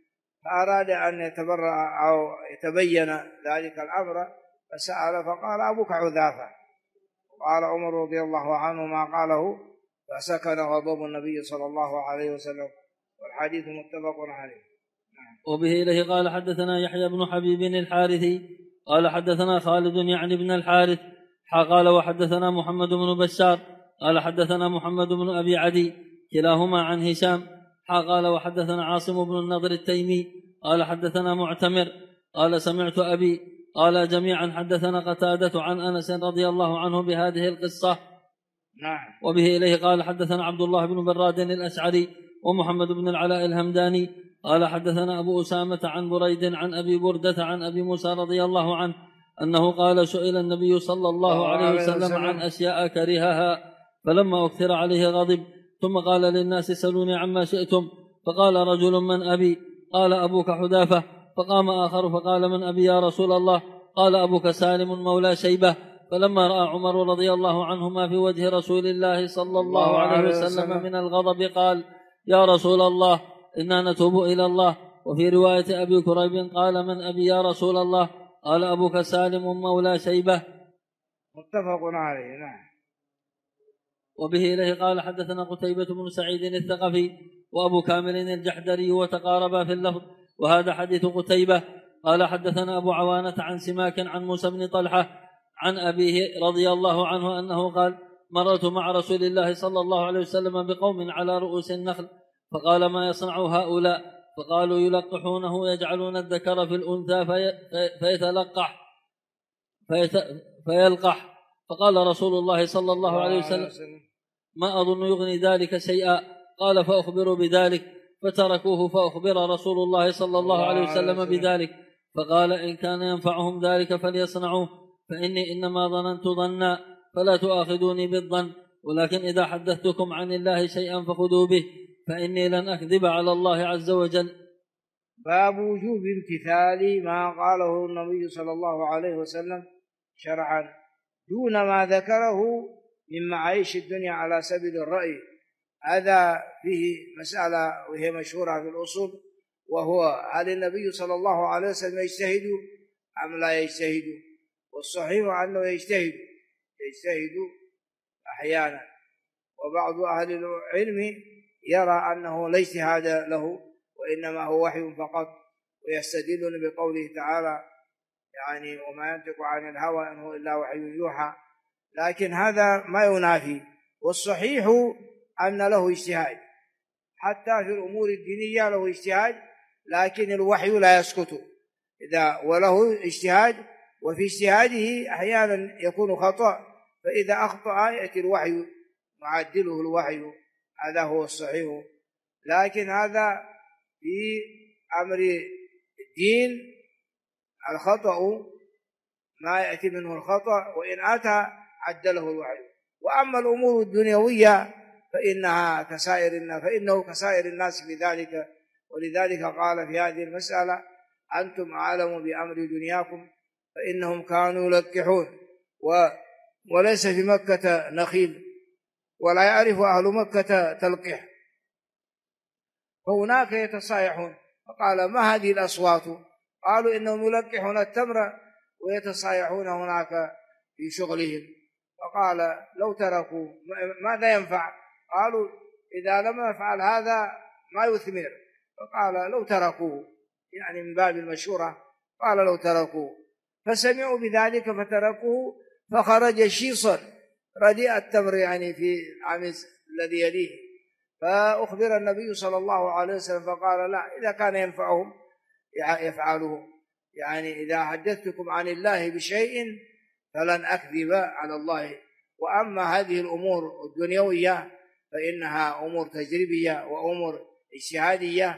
فأراد أن يتبرأ أو يتبين ذلك الأمر، فسأل فقال أبوك حذافة. قال عمر رضي الله عنه ما قاله، فسكن غضب النبي صلى الله عليه وسلم. والحديث متفق عليه. وبه إليه قال حدثنا يحيى بن حبيب الحارثي قال حدثنا خالد يعني بن الحارث قال وحدثنا محمد بن بشار قال حدثنا محمد بن أبي عدي كلاهما عن هشام قال وحدثنا عاصم بن النضر التيمي قال حدثنا معتمر قال سمعت أبي قال جميعا حدثنا قتادة عن أنس رضي الله عنه بهذه القصة. وبه إليه قال حدثنا عبد الله بن براد الأشعري ومحمد بن العلاء الهمداني قال حدثنا أبو أسامة عن بريد عن أبي بردة عن أبي موسى رضي الله عنه أنه قال سئل النبي صلى الله عليه وسلم عن أشياء كرهها فلما أكثر عليه غضب، ثم قال للناس سلوني عما شئتم، فقال رجل من أبي؟ قال أبوك حذافة. فقام آخر فقال من أبي يا رسول الله؟ قال أبوك سالم مولى شيبة. فلما رأى عمر رضي الله عنه ما في وجه رسول الله صلى الله عليه وسلم من الغضب قال يا رسول الله إنا نتوب إلى الله. وفي رواية أبي كريب قال من أبي يا رسول الله؟ قال أبوك سالم مولى شيبة. متفق عليه. نعم. وبه إليه قال حدثنا قتيبة بن سعيد الثقفي وأبو كامل الجحدري وتقاربا في اللفظ، وهذا حديث قتيبة. قال حدثنا أبو عوانة عن سماك عن موسى بن طلحة عن أبيه رضي الله عنه أنه قال مررت مع رسول الله صلى الله عليه وسلم بقوم على رؤوس النخل، فقال ما يصنع هؤلاء؟ فقالوا يلقحونه يجعلون الذكر في الأنثى فيلقح. فقال رسول الله صلى الله عليه وسلم ما أظن يغني ذلك شيئا. قال فأخبروا بذلك، فتركوه فأخبر رسول الله صلى الله عليه وسلم بذلك، فقال إن كان ينفعهم ذلك فليصنعوه، فإني إنما ظننت ظنا فلا تؤاخذوني بالظن، ولكن إذا حدثتكم عن الله شيئا فخذوا به، فإني لن أكذب على الله عز وجل. باب وجوب امتثال ما قاله النبي صلى الله عليه وسلم شرعا دون ما ذكره من معايش الدنيا على سبيل الرأي. هذا فيه مسألة وهي مشهورة في الأصول، وهو هل النبي صلى الله عليه وسلم يجتهد أم لا يجتهد؟ والصحيح أنه يجتهد أحيانا، وبعض أهل العلم يرى أنه لا اجتهاد له وإنما هو وحي فقط، ويستدلون بقوله تعالى يعني وما ينطق عن الهوى إن هو إلا وحي يوحى، لكن هذا ما ينافي. والصحيح أن له اجتهاد حتى في الأمور الدينية له اجتهاد، لكن الوحي لا يسكت إذا وله اجتهاد، وفي اجتهاده أحيانا يكون خطأ، فإذا أخطأ يأتي الوحي معدله الوحي، هذا هو الصحيح. لكن هذا في أمر الدين الخطأ ما يأتي منه الخطأ، وإن أتى عدله الوحي. وأما الأمور الدنيوية فإنه كسائر الناس في ذلك، ولذلك قال في هذه المسألة أنتم أعلم بأمر دنياكم فإنهم كانوا يلقحون، وليس في مكة نخيل ولا يعرف أهل مكة تلقح، فهناك يتصايحون. فقال ما هذه الأصوات؟ قالوا إنهم يلقحون التمر ويتصايحون هناك في شغلهم. فقال لو تركوا ماذا ينفع؟ قالوا إذا لم نفعل هذا ما يثمر. فقال لو تركوه، يعني من باب المشورة، قال لو تركوه، فسمعوا بذلك فتركوه، فخرج شيصا رديء التمر يعني في العام الذي يليه، فأخبر النبي صلى الله عليه وسلم فقال لا، إذا كان ينفعهم يفعله، يعني إذا حدثتكم عن الله بشيء فلن أكذب على الله. وأما هذه الأمور الدنيوية فإنها أمور تجريبية وأمور اجتهادية،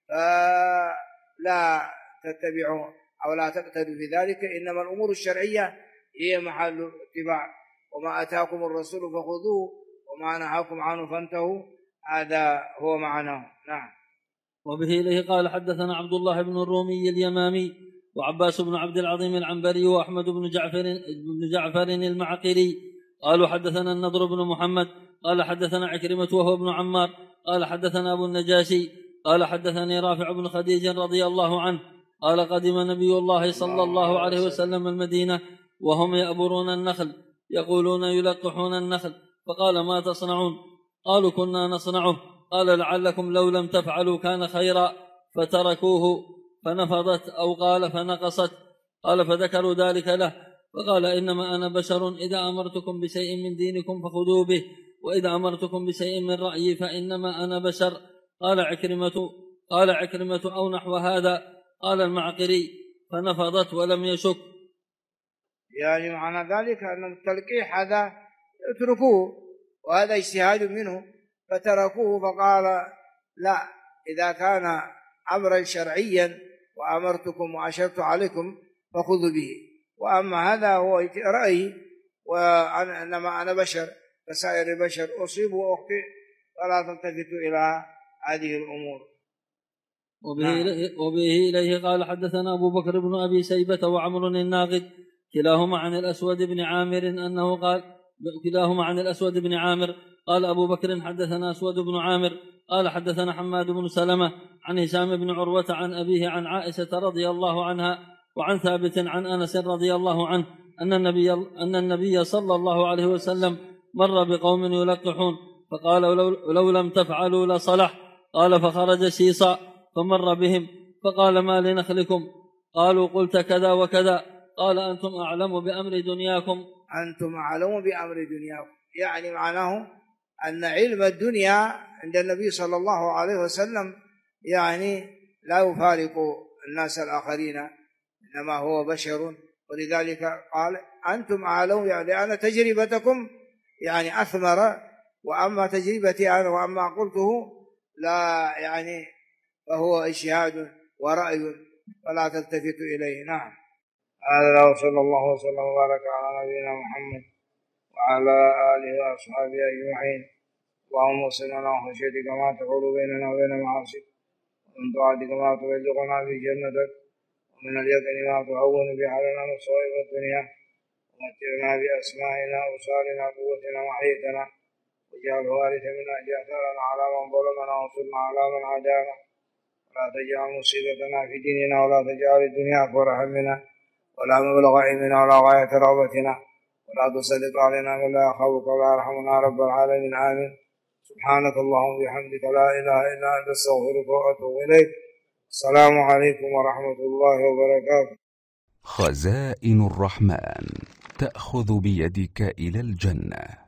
فلا تتبعوا أو لا تقتدوا في ذلك، إنما الأمور الشرعية هي محل اتباع. وما أتاكم الرسول فخذوه وما نهاكم عنه فانتهوا، هذا هو معناه. نعم. وبه إليه قال حدثنا عبد الله بن الرومي اليمامي وعباس بن عبد العظيم العنبري وأحمد بن جعفر المعقري قالوا حدثنا النضر بن محمد قال حدثنا عكرمة وهو ابن عمار قال حدثنا أبو النجاشي قال حدثني رافع بن خديج رضي الله عنه قال قدم نبي الله صلى الله عليه وسلم المدينة وهم يأبرون النخل يقولون يلقحون النخل، فقال ما تصنعون؟ قالوا كنا نصنعه. قال لعلكم لو لم تفعلوا كان خيرا، فتركوه فنفضت أو قال فنقصت. قال فذكروا ذلك له، فقال إنما أنا بشر، إذا أمرتكم بشيء من دينكم فخذوا به، وإذا أمرتكم بشيء من رأيي فإنما أنا بشر. قال عكرمة أو نحو هذا. قال المعقري فنفضت ولم يشك. يعني معنى ذلك أن التلقيح هذا اتركوه، وهذا اجتهاد منه فتركوه، فقال لا، إذا كان أمرا شرعيا وأمرتكم وأشرت عليكم فخذوا به، وأما هذا هو رأيي، وإنما أنا بشر كسائر البشر، أصيب وأخطئ، فلا تلتفتوا إلى هذه الأمور. وبه إليه قال حدثنا أبو بكر بن أبي شيبة وعمر الناقد كلاهما عن الأسود بن عامر أنه قال كلاهما عن الأسود بن عامر قال أبو بكر حدثنا أسود بن عامر قال حدثنا حماد بن سلمة عن هشام بن عروة عن أبيه عن عائشة رضي الله عنها وعن ثابت عن أنس رضي الله عنه أن النبي صلى الله عليه وسلم مر بقوم يلقحون فقال لو لم تفعلوا لصلح. قال فخرج شيصا فمر بهم فقال ما لنخلكم؟ قالوا قلت كذا وكذا. قال أنتم أعلم بأمر دنياكم. أنتم أعلم بأمر دنياكم، يعني معناه أن علم الدنيا عند النبي صلى الله عليه وسلم يعني لا يفارق الناس الآخرين، إنما هو بشر، ولذلك قال أنتم أعلم، يعني أنا تجربتكم يعني أثمر، وأما تجربتي أنا وأما قلته لا يعني فهو اجتهاد ورأي فلا تلتفتوا إليه. نعم. هذا وصلى الله وسلم وبارك على نبينا محمد وعلى آله وأصحابه أجمعين. اللهم وصلنا وخشيتك ما تحول بيننا وبين معاصيك، ومن طاعتك ما تبلغنا به جنتك، ومن اليقين ما تهون به علينا مصائب الدنيا، ومتعنا بأسمائنا وأبصارنا قوتنا وحياتنا، واجعل الوارث منا اجعل ثارنا على من ظلمنا وانصرنا على من عادانا، ولا تجعل مصيبتنا في ديننا، ولا تجعل الدنيا أكبر همنا ولا مبلغ علمنا ولا غاية رغبتنا، ولا تسلط علينا من لا يخافك ولا يرحمنا رب العالمين. آمين. سبحانك اللهم وبحمدك لا إله إلا أنت أستغفرك وأتوب إليك. السلام عليكم ورحمة الله وبركاته. خزائن الرحمن تأخذ بيدك إلى الجنة.